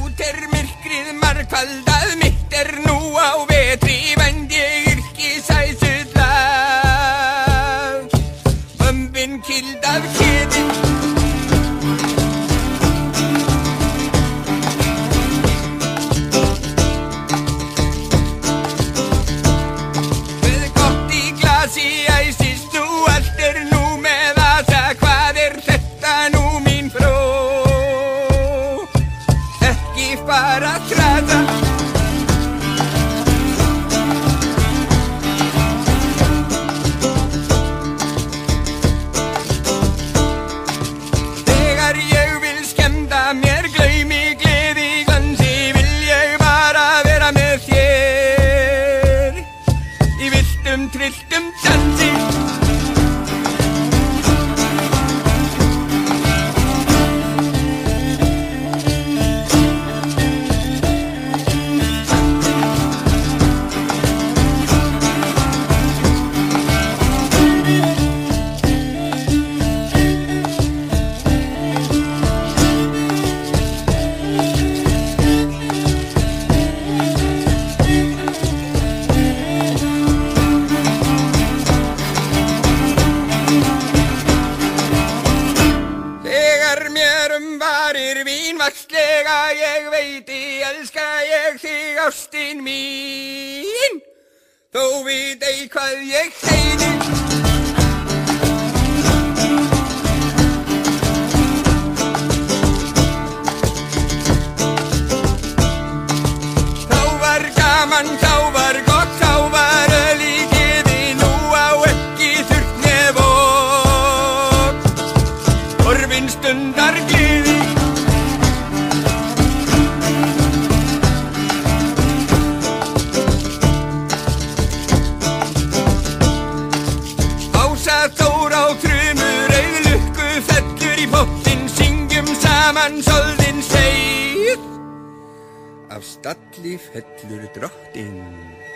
Nótt myrkrið margfaldað, mitt nú á vetri, vænd ég yrki sæsullað. Vömbin kild af keðin, æsist nú, allt nú með asa, hvað þetta nú mín fró? Ekki fara að traða. Þegar ég vil skemmta mér, glaumi gleði glansi, vil ég bara vera með þér í villtum trilltum dansi. Varir vín, vaxlega ég veiti, elska ég þig ástin mín, þó veit ei hvað ég heiti. Þá var gaman, þá var gott, þá var öll í geði, nú á ekki þurft með vott, horfin stundar gleði. Þór á þrumur, lukku fellur í pottinn, syngjum saman soldin seið, af stalli fellur drottinn.